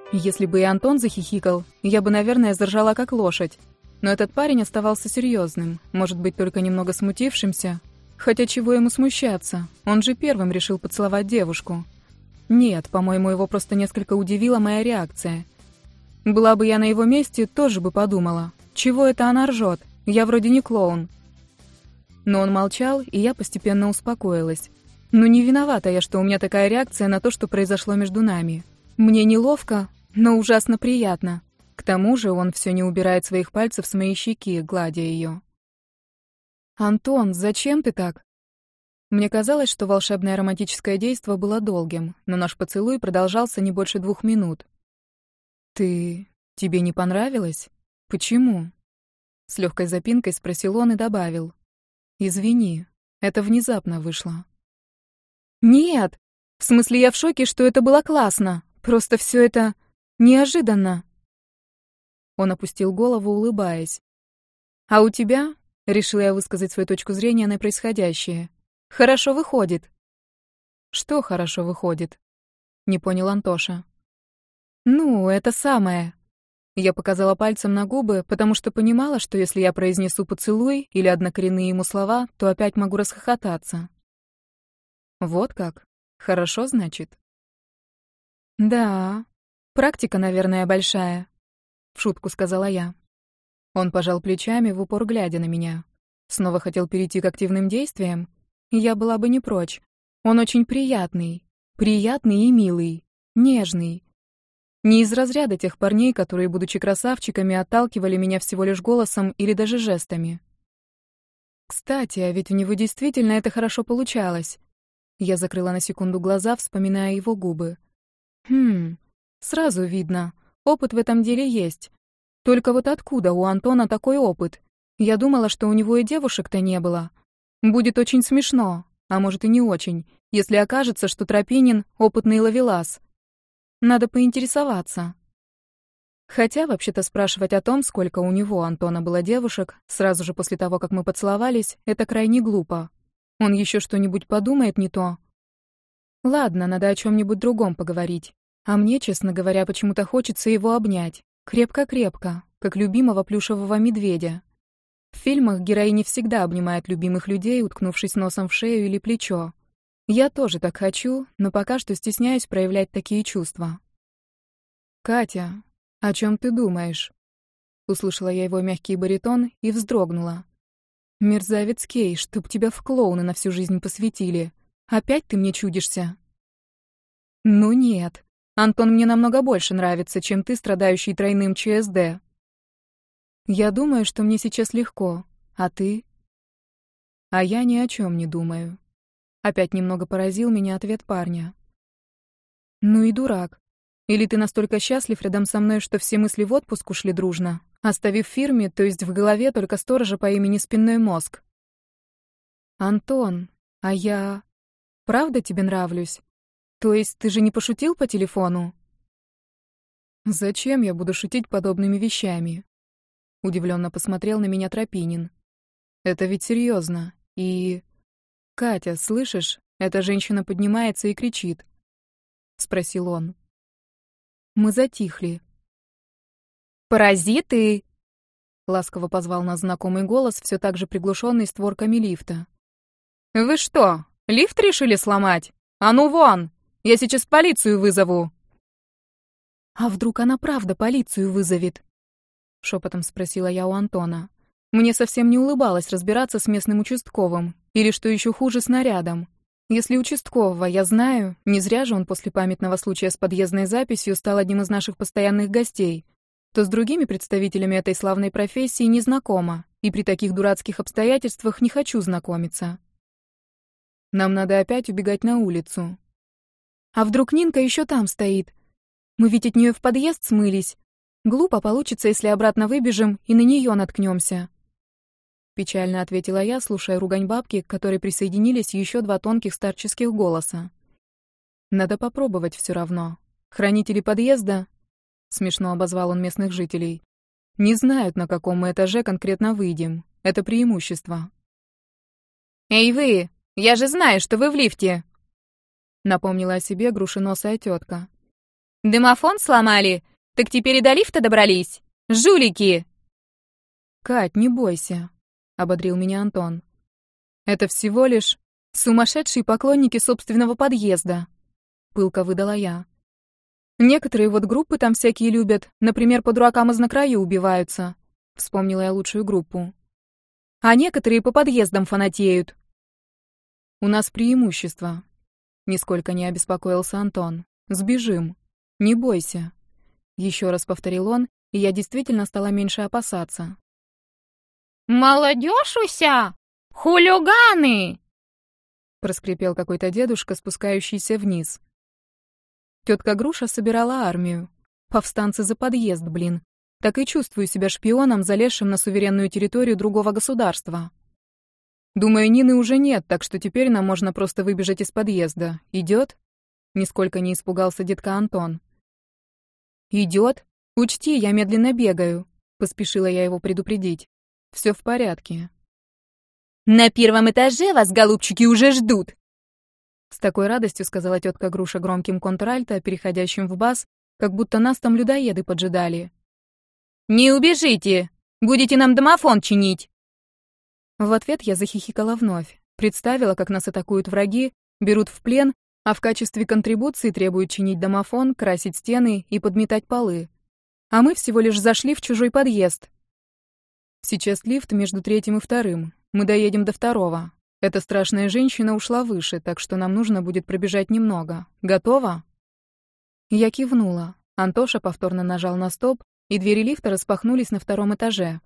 Если бы и Антон захихикал, я бы, наверное, заржала как лошадь. Но этот парень оставался серьезным, может быть, только немного смутившимся. Хотя чего ему смущаться? Он же первым решил поцеловать девушку. Нет, по-моему, его просто несколько удивила моя реакция. Была бы я на его месте, тоже бы подумала. Чего это она ржет? Я вроде не клоун. Но он молчал, и я постепенно успокоилась. Ну не виновата я, что у меня такая реакция на то, что произошло между нами. Мне неловко, но ужасно приятно. К тому же он все не убирает своих пальцев с моей щеки, гладя ее. «Антон, зачем ты так?» Мне казалось, что волшебное романтическое действо было долгим, но наш поцелуй продолжался не больше 2 минут. Тебе не понравилось? Почему?» С легкой запинкой спросил он и добавил. «Извини, это внезапно вышло». «Нет! В смысле, я в шоке, что это было классно. Просто все это неожиданно». Он опустил голову, улыбаясь. «А у тебя?» — решила я высказать свою точку зрения на происходящее. «Хорошо выходит». «Что хорошо выходит?» — не понял Антоша. «Ну, это самое». Я показала пальцем на губы, потому что понимала, что если я произнесу поцелуй или однокоренные ему слова, то опять могу расхохотаться. «Вот как? Хорошо, значит?» «Да, практика, наверное, большая», — в шутку сказала я. Он пожал плечами, в упор глядя на меня. Снова хотел перейти к активным действиям, и я была бы не прочь. Он очень приятный и милый, нежный. Не из разряда тех парней, которые, будучи красавчиками, отталкивали меня всего лишь голосом или даже жестами. Кстати, а ведь у него действительно это хорошо получалось. Я закрыла на секунду глаза, вспоминая его губы. Сразу видно, опыт в этом деле есть. Только вот откуда у Антона такой опыт? Я думала, что у него и девушек-то не было. Будет очень смешно, а может и не очень, если окажется, что Тропинин — опытный ловелас. Надо поинтересоваться. Хотя, вообще-то, спрашивать о том, сколько у него, Антона, было девушек, сразу же после того, как мы поцеловались, это крайне глупо. Он еще что-нибудь подумает не то. Ладно, надо о чем-нибудь другом поговорить. А мне, честно говоря, почему-то хочется его обнять. Крепко-крепко, как любимого плюшевого медведя. В фильмах героини всегда обнимают любимых людей, уткнувшись носом в шею или плечо. Я тоже так хочу, но пока что стесняюсь проявлять такие чувства. «Катя, о чем ты думаешь?» Услышала я его мягкий баритон и вздрогнула. «Мерзавец Кей, чтоб тебя в клоуны на всю жизнь посвятили. Опять ты мне чудишься?» «Ну нет, Антон мне намного больше нравится, чем ты, страдающий тройным ЧСД. Я думаю, что мне сейчас легко, а ты?» «А я ни о чем не думаю». Опять немного поразил меня ответ парня. «Ну и дурак. Или ты настолько счастлив рядом со мной, что все мысли в отпуск ушли дружно, оставив в фирме, то есть в голове, только сторожа по имени Спинной мозг?» «Антон, а я... правда тебе нравлюсь? То есть ты же не пошутил по телефону?» «Зачем я буду шутить подобными вещами?» Удивленно посмотрел на меня Тропинин. «Это ведь серьезно. И... Катя, слышишь? Эта женщина поднимается и кричит», — спросил он. Мы затихли. «Паразиты!» — ласково позвал нас знакомый голос, все так же приглушенный створками лифта. «Вы что, лифт решили сломать? А ну вон! Я сейчас полицию вызову!» «А вдруг она правда полицию вызовет?» — шепотом спросила я у Антона. Мне совсем не улыбалось разбираться с местным участковым, или, что еще хуже, с нарядом. Если участкового я знаю, не зря же он после памятного случая с подъездной записью стал одним из наших постоянных гостей, то с другими представителями этой славной профессии не знакома, и при таких дурацких обстоятельствах не хочу знакомиться. Нам надо опять убегать на улицу. А вдруг Нинка еще там стоит? Мы ведь от нее в подъезд смылись. Глупо получится, если обратно выбежим и на нее наткнемся. Печально ответила я, слушая ругань бабки, к которой присоединились еще 2 тонких старческих голоса. Надо попробовать все равно. Хранители подъезда, смешно обозвал он местных жителей, не знают, на каком мы этаже конкретно выйдем. Это преимущество. «Эй вы, я же знаю, что вы в лифте!» Напомнила о себе грушеносая тетка. Домофон сломали? Так теперь и до лифта добрались? Жулики!» «Кать, не бойся», — ободрил меня Антон. «Это всего лишь сумасшедшие поклонники собственного подъезда», — пылко выдала я. «Некоторые вот группы там всякие любят, например, по дуракам из на краю убиваются», — вспомнила я лучшую группу. «А некоторые по подъездам фанатеют». «У нас преимущество», — нисколько не обеспокоился Антон. «Сбежим. Не бойся», — еще раз повторил он, и я действительно стала меньше опасаться. «Молодежь уся! Хулиганы!» — проскрипел какой-то дедушка, спускающийся вниз. Тетка Груша собирала армию. Повстанцы за подъезд, блин. Так и чувствую себя шпионом, залезшим на суверенную территорию другого государства. Думаю, Нины уже нет, так что теперь нам можно просто выбежать из подъезда. Идет? Нисколько не испугался детка Антон. Идет? Учти, я медленно бегаю. Поспешила я его предупредить. Все в порядке. «На первом этаже вас, голубчики, уже ждут!» С такой радостью сказала тетка Груша громким контральто, переходящим в бас, как будто нас там людоеды поджидали. «Не убежите! Будете нам домофон чинить!» В ответ я захихикала вновь. Представила, как нас атакуют враги, берут в плен, а в качестве контрибуции требуют чинить домофон, красить стены и подметать полы. А мы всего лишь зашли в чужой подъезд. Сейчас лифт между третьим и вторым. Мы доедем до второго. Эта страшная женщина ушла выше, так что нам нужно будет пробежать немного. Готова? Я кивнула. Антоша повторно нажал на стоп, и двери лифта распахнулись на втором этаже.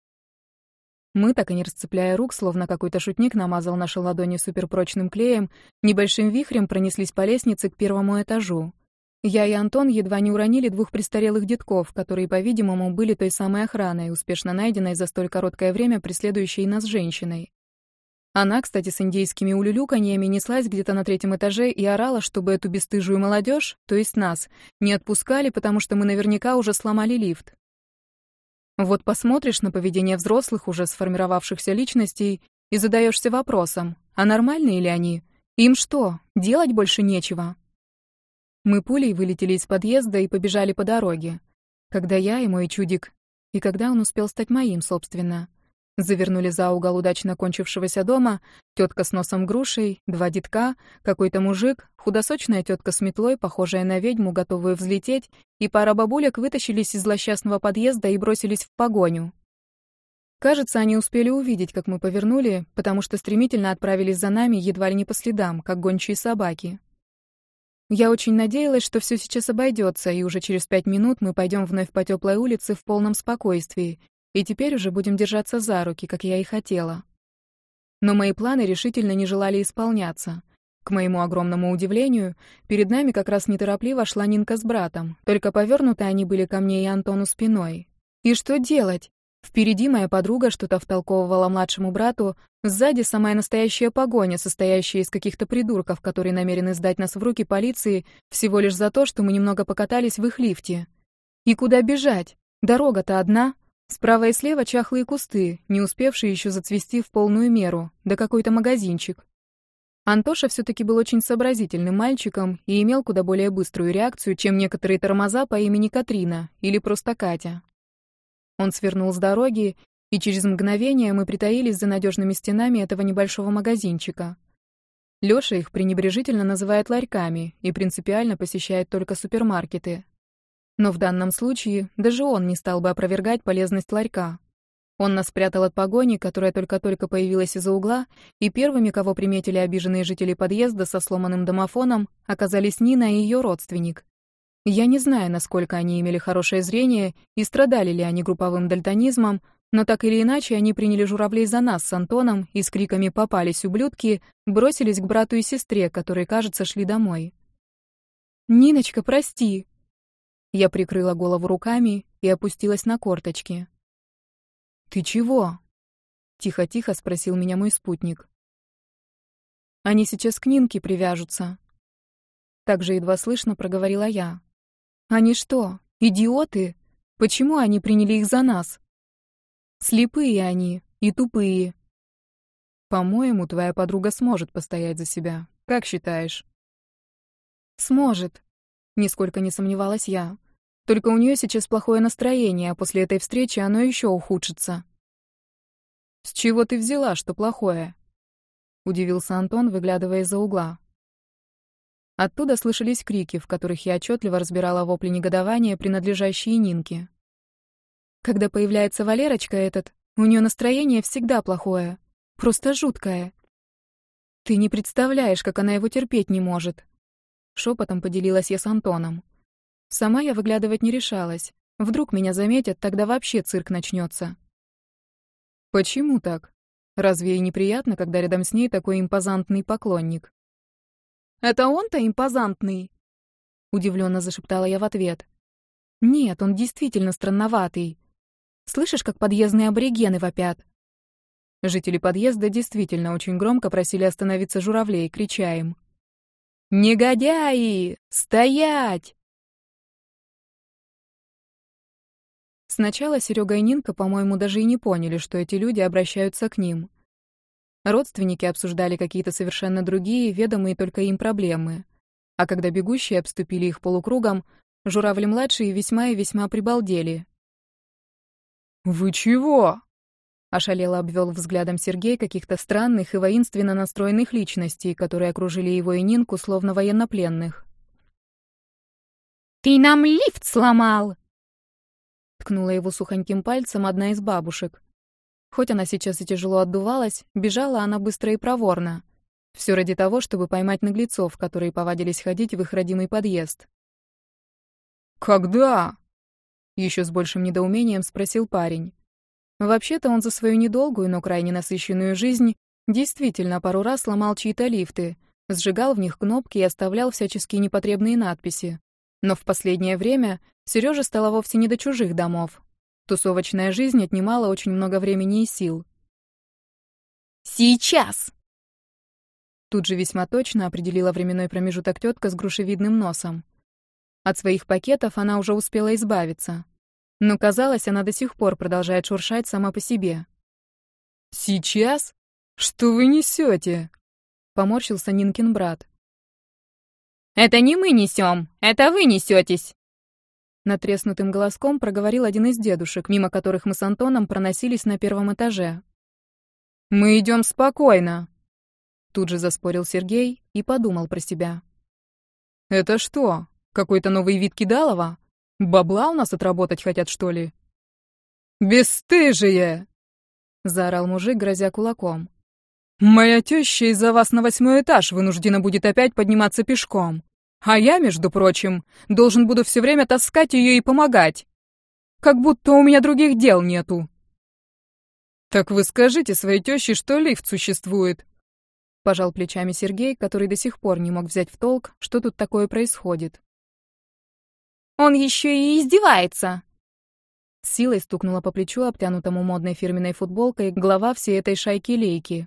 Мы, так и не расцепляя рук, словно какой-то шутник намазал наши ладони суперпрочным клеем, небольшим вихрем пронеслись по лестнице к первому этажу. Я и Антон едва не уронили двух престарелых детков, которые, по-видимому, были той самой охраной, успешно найденной за столь короткое время преследующей нас женщиной. Она, кстати, с индейскими улюлюканьями неслась где-то на третьем этаже и орала, чтобы эту бесстыжую молодежь, то есть нас, не отпускали, потому что мы наверняка уже сломали лифт. Вот посмотришь на поведение взрослых, уже сформировавшихся личностей, и задаешься вопросом, а нормальные ли они? Им что, делать больше нечего? Мы пулей вылетели из подъезда и побежали по дороге. Когда я и мой чудик, и когда он успел стать моим, собственно, завернули за угол удачно кончившегося дома, тетка с носом грушей, два детка, какой-то мужик, худосочная тетка с метлой, похожая на ведьму, готовую взлететь, и пара бабулек вытащились из злосчастного подъезда и бросились в погоню. Кажется, они успели увидеть, как мы повернули, потому что стремительно отправились за нами едва ли не по следам, как гончие собаки. Я очень надеялась, что все сейчас обойдется, и уже через 5 минут мы пойдем вновь по теплой улице в полном спокойствии, и теперь уже будем держаться за руки, как я и хотела. Но мои планы решительно не желали исполняться. К моему огромному удивлению, перед нами как раз неторопливо шла Нинка с братом, только повернуты они были ко мне и Антону спиной. И что делать? Впереди моя подруга что-то втолковывала младшему брату, сзади самая настоящая погоня, состоящая из каких-то придурков, которые намерены сдать нас в руки полиции всего лишь за то, что мы немного покатались в их лифте. И куда бежать? Дорога-то одна. Справа и слева чахлые кусты, не успевшие еще зацвести в полную меру, да какой-то магазинчик. Антоша все-таки был очень сообразительным мальчиком и имел куда более быструю реакцию, чем некоторые тормоза по имени Катрина или просто Катя. Он свернул с дороги, и через мгновение мы притаились за надежными стенами этого небольшого магазинчика. Лёша их пренебрежительно называет ларьками и принципиально посещает только супермаркеты. Но в данном случае даже он не стал бы опровергать полезность ларька. Он нас спрятал от погони, которая только-только появилась из-за угла, и первыми, кого приметили обиженные жители подъезда со сломанным домофоном, оказались Нина и ее родственник. Я не знаю, насколько они имели хорошее зрение и страдали ли они групповым дальтонизмом, но так или иначе они приняли журавлей за нас с Антоном и с криками «попались, ублюдки!» бросились к брату и сестре, которые, кажется, шли домой. «Ниночка, прости!» Я прикрыла голову руками и опустилась на корточки. «Ты чего?» — тихо-тихо спросил меня мой спутник. «Они сейчас к Нинке привяжутся». Так же едва слышно проговорила я. «Они что, идиоты? Почему они приняли их за нас? Слепые они и тупые». «По-моему, твоя подруга сможет постоять за себя. Как считаешь?» «Сможет. Нисколько не сомневалась я. Только у нее сейчас плохое настроение, а после этой встречи оно еще ухудшится. «С чего ты взяла, что плохое?» — удивился Антон, выглядывая из-за угла. Оттуда слышались крики, в которых я отчетливо разбирала вопли негодования, принадлежащие Нинке. Когда появляется Валерочка этот, у нее настроение всегда плохое. Просто жуткое. Ты не представляешь, как она его терпеть не может. Шепотом поделилась я с Антоном. Сама я выглядывать не решалась. Вдруг меня заметят, тогда вообще цирк начнется. Почему так? Разве ей неприятно, когда рядом с ней такой импозантный поклонник? Это он-то импозантный? Удивленно зашептала я в ответ. Нет, он действительно странноватый. Слышишь, как подъездные аборигены вопят? Жители подъезда действительно очень громко просили остановиться журавлей, крича им: «Негодяи! Стоять!» Сначала Серега и Нинка, по-моему, даже и не поняли, что эти люди обращаются к ним. Родственники обсуждали какие-то совершенно другие, ведомые только им проблемы. А когда бегущие обступили их полукругом, журавли-младшие весьма и весьма прибалдели. «Вы чего?» — ошалело обвел взглядом Сергей каких-то странных и воинственно настроенных личностей, которые окружили его и Нинку, словно военнопленных. «Ты нам лифт сломал!» Ткнула его сухоньким пальцем одна из бабушек. Хоть она сейчас и тяжело отдувалась, бежала она быстро и проворно. Все ради того, чтобы поймать наглецов, которые повадились ходить в их родимый подъезд. «Когда?» — еще с большим недоумением спросил парень. Вообще-то он за свою недолгую, но крайне насыщенную жизнь действительно пару раз ломал чьи-то лифты, сжигал в них кнопки и оставлял всяческие непотребные надписи. Но в последнее время Серёже стало вовсе не до чужих домов. Тусовочная жизнь отнимала очень много времени и сил. «Сейчас!» Тут же весьма точно определила временной промежуток тетка с грушевидным носом. От своих пакетов она уже успела избавиться. Но, казалось, она до сих пор продолжает шуршать сама по себе. «Сейчас? Что вы несете?» — поморщился Нинкин брат. «Это не мы несем, это вы несетесь!» Натреснутым голоском проговорил один из дедушек, мимо которых мы с Антоном проносились на первом этаже. «Мы идем спокойно!» Тут же заспорил Сергей и подумал про себя. «Это что, какой-то новый вид кидалова? Бабла у нас отработать хотят, что ли?» «Бесстыжие!» — заорал мужик, грозя кулаком. «Моя теща из-за вас на 8-й этаж вынуждена будет опять подниматься пешком. А я, между прочим, должен буду все время таскать ее и помогать. Как будто у меня других дел нету». «Так вы скажите своей теще, что лифт существует», — пожал плечами Сергей, который до сих пор не мог взять в толк, что тут такое происходит. «Он еще и издевается!» С силой стукнула по плечу обтянутому модной фирменной футболкой глава всей этой шайки-лейки.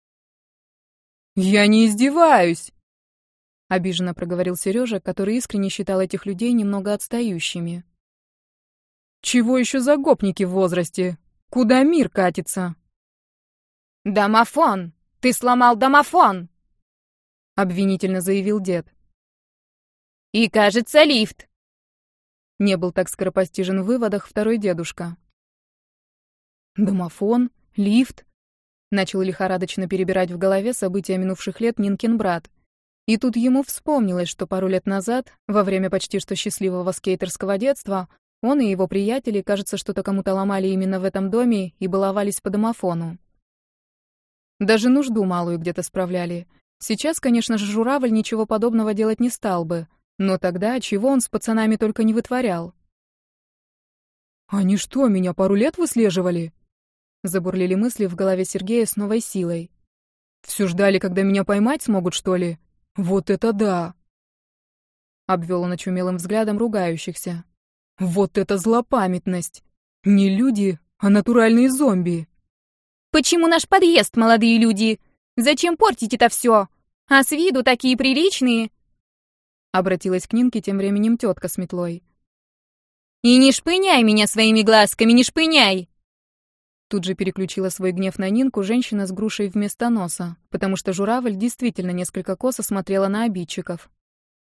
«Я не издеваюсь!» — обиженно проговорил Сережа, который искренне считал этих людей немного отстающими. «Чего еще за гопники в возрасте? Куда мир катится?» «Домофон! Ты сломал домофон!» — обвинительно заявил дед. «И, кажется, лифт!» Не был так скоропостижен в выводах второй дедушка. «Домофон? Лифт?» Начал лихорадочно перебирать в голове события минувших лет Нинкин брат. И тут ему вспомнилось, что пару лет назад, во время почти что счастливого скейтерского детства, он и его приятели, кажется, что-то кому-то ломали именно в этом доме и баловались по домофону. Даже нужду малую где-то справляли. Сейчас, конечно же, журавль ничего подобного делать не стал бы, но тогда чего он с пацанами только не вытворял. «Они что, меня пару лет выслеживали?» Забурлили мысли в голове Сергея с новой силой. «Все ждали, когда меня поймать смогут, что ли? Вот это да!» Обвел он очумелым взглядом ругающихся. «Вот это злопамятность! Не люди, а натуральные зомби!» «Почему наш подъезд, молодые люди? Зачем портить это все? А с виду такие приличные!» Обратилась к Нинке тем временем тетка с метлой. «И не шпыняй меня своими глазками, не шпыняй!» Тут же переключила свой гнев на Нинку женщина с грушей вместо носа, потому что журавль действительно несколько косо смотрела на обидчиков.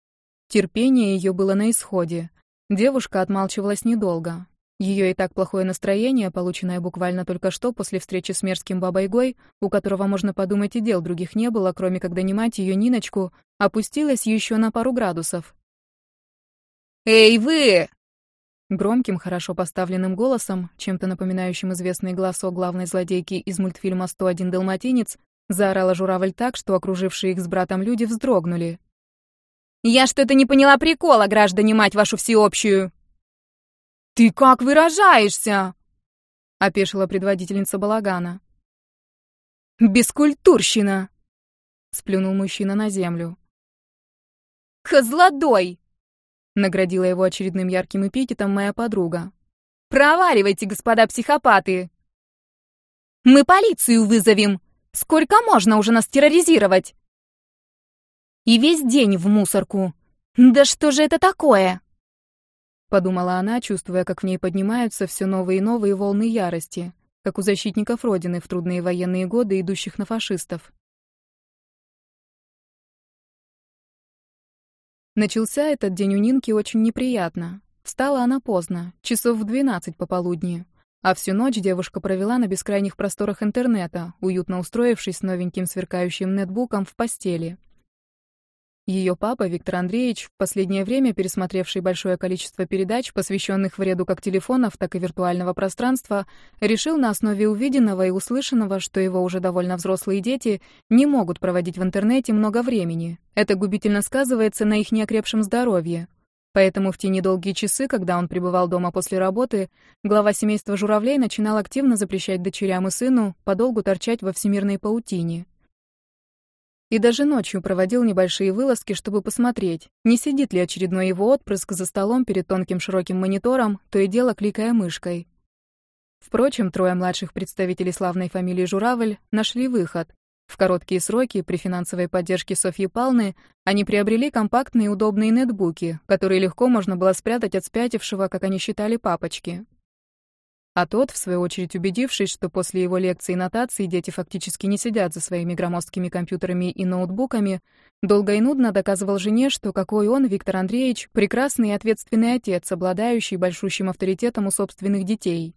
Терпение ее было на исходе. Девушка отмалчивалась недолго. Ее и так плохое настроение, полученное буквально только что после встречи с мерзким бабой-гой, у которого, можно подумать, и дел других не было, кроме как донимать ее Ниночку, опустилось еще на пару градусов. «Эй, вы!» Громким, хорошо поставленным голосом, чем-то напоминающим известный голосок главной злодейки из мультфильма «101 далматинец», заорала журавль так, что окружившие их с братом люди вздрогнули. «Я что-то не поняла прикола, граждане, мать вашу всеобщую!» «Ты как выражаешься?» — опешила предводительница балагана. «Бескультурщина!» — сплюнул мужчина на землю. «Козлодой!» — наградила его очередным ярким эпитетом моя подруга. «Проваливайте, господа психопаты!» «Мы полицию вызовем! Сколько можно уже нас терроризировать?» «И весь день в мусорку! Да что же это такое?» Подумала она, чувствуя, как в ней поднимаются все новые и новые волны ярости, как у защитников Родины в трудные военные годы, идущих на фашистов. Начался этот день у Нинки очень неприятно. Встала она поздно, часов в 12 пополудни, а всю ночь девушка провела на бескрайних просторах интернета, уютно устроившись с новеньким сверкающим нетбуком в постели. Ее папа, Виктор Андреевич, в последнее время пересмотревший большое количество передач, посвященных вреду как телефонов, так и виртуального пространства, решил на основе увиденного и услышанного, что его уже довольно взрослые дети не могут проводить в интернете много времени. Это губительно сказывается на их неокрепшем здоровье. Поэтому в те недолгие часы, когда он пребывал дома после работы, глава семейства журавлей начинал активно запрещать дочерям и сыну подолгу торчать во всемирной паутине. И даже ночью проводил небольшие вылазки, чтобы посмотреть, не сидит ли очередной его отпрыск за столом перед тонким широким монитором, то и дело кликая мышкой. Впрочем, трое младших представителей славной фамилии Журавль нашли выход. В короткие сроки, при финансовой поддержке Софьи Павловны, они приобрели компактные и удобные нетбуки, которые легко можно было спрятать от спятившего, как они считали, папочки. А тот, в свою очередь убедившись, что после его лекций и нотаций дети фактически не сидят за своими громоздкими компьютерами и ноутбуками, долго и нудно доказывал жене, что какой он, Виктор Андреевич, прекрасный и ответственный отец, обладающий большущим авторитетом у собственных детей.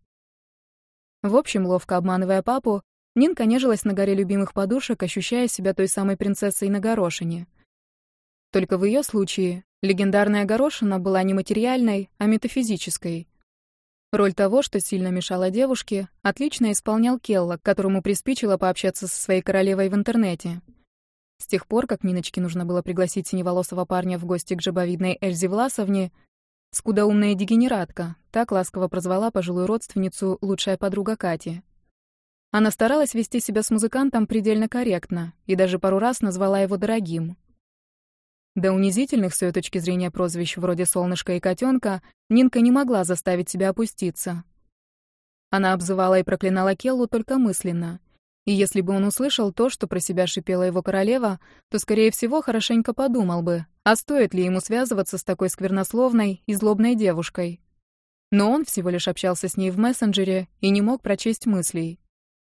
В общем, ловко обманывая папу, Нинка нежилась на горе любимых подушек, ощущая себя той самой принцессой на горошине. Только в ее случае легендарная горошина была не материальной, а метафизической. Роль того, что сильно мешало девушке, отлично исполнял Келла, которому приспичило пообщаться со своей королевой в интернете. С тех пор, как Ниночке нужно было пригласить синеволосого парня в гости к жабовидной Эльзе Власовне, скудоумная дегенератка, так ласково прозвала пожилую родственницу лучшая подруга Кати. Она старалась вести себя с музыкантом предельно корректно и даже пару раз назвала его дорогим. До унизительных с ее точки зрения прозвищ вроде «Солнышко» и «Котенка» Нинка не могла заставить себя опуститься. Она обзывала и проклинала Келлу только мысленно. И если бы он услышал то, что про себя шипела его королева, то, скорее всего, хорошенько подумал бы, а стоит ли ему связываться с такой сквернословной и злобной девушкой. Но он всего лишь общался с ней в мессенджере и не мог прочесть мыслей.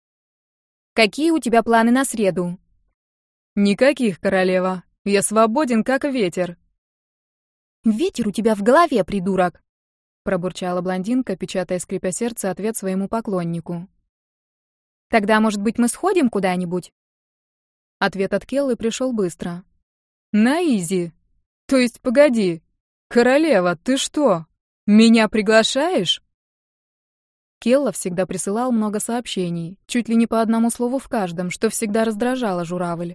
«Какие у тебя планы на среду?» «Никаких, королева. Я свободен, как ветер». «Ветер у тебя в голове, придурок!» пробурчала блондинка, печатая, скрипя сердце, ответ своему поклоннику. «Тогда, может быть, мы сходим куда-нибудь?» Ответ от Келлы пришел быстро. «На изи. То есть, погоди. Королева, ты что, меня приглашаешь?» Келла всегда присылал много сообщений, чуть ли не по одному слову в каждом, что всегда раздражало журавль.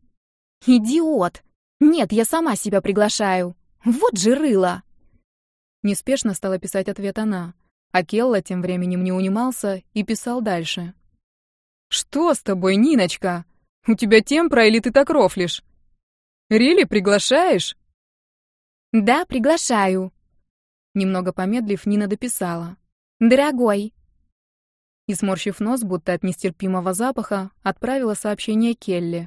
«Идиот! Нет, я сама себя приглашаю. Вот же рыло!» Неспешно стала писать ответ она, а Келла тем временем не унимался и писал дальше. «Что с тобой, Ниночка? У тебя темпра или ты так рофлишь? Рили приглашаешь?» «Да, приглашаю». Немного помедлив, Нина дописала. «Дорогой». И, сморщив нос, будто от нестерпимого запаха, отправила сообщение Келле.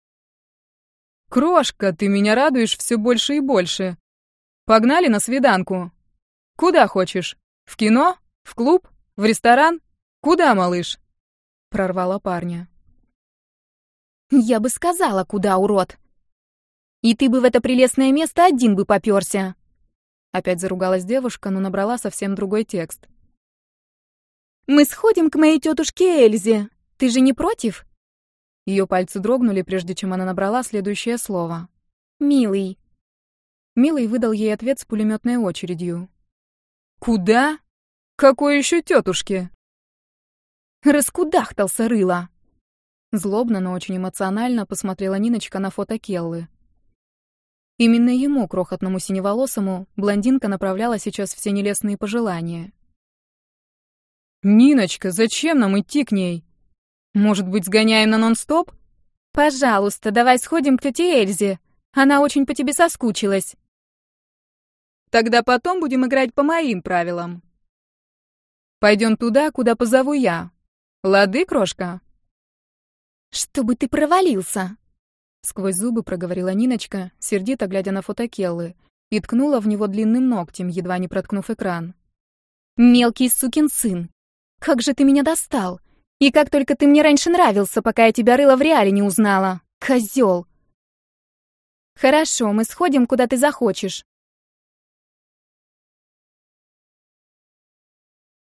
«Крошка, ты меня радуешь все больше и больше. Погнали на свиданку. Куда хочешь? В кино? В клуб? В ресторан? Куда, малыш?» Прорвала парня. «Я бы сказала, куда, урод!» И ты бы в это прелестное место один бы попёрся. Опять заругалась девушка, но набрала совсем другой текст. Мы сходим к моей тетушке Эльзе. Ты же не против? Ее пальцы дрогнули, прежде чем она набрала следующее слово. Милый. Милый выдал ей ответ с пулеметной очередью. Куда? Какой еще тетушке? Раскудахтался рыло. Злобно, но очень эмоционально посмотрела Ниночка на фото Келлы. Именно ему, крохотному синеволосому, блондинка направляла сейчас все нелестные пожелания. «Ниночка, зачем нам идти к ней? Может быть, сгоняем на нон-стоп?» «Пожалуйста, давай сходим к тете Эльзе. Она очень по тебе соскучилась». «Тогда потом будем играть по моим правилам. Пойдем туда, куда позову я. Лады, крошка?» «Чтобы ты провалился!» Сквозь зубы проговорила Ниночка, сердито глядя на фото Келлы, и ткнула в него длинным ногтем, едва не проткнув экран. «Мелкий сукин сын! Как же ты меня достал! И как только ты мне раньше нравился, пока я тебя рыла в реале не узнала! Козёл!» «Хорошо, мы сходим, куда ты захочешь.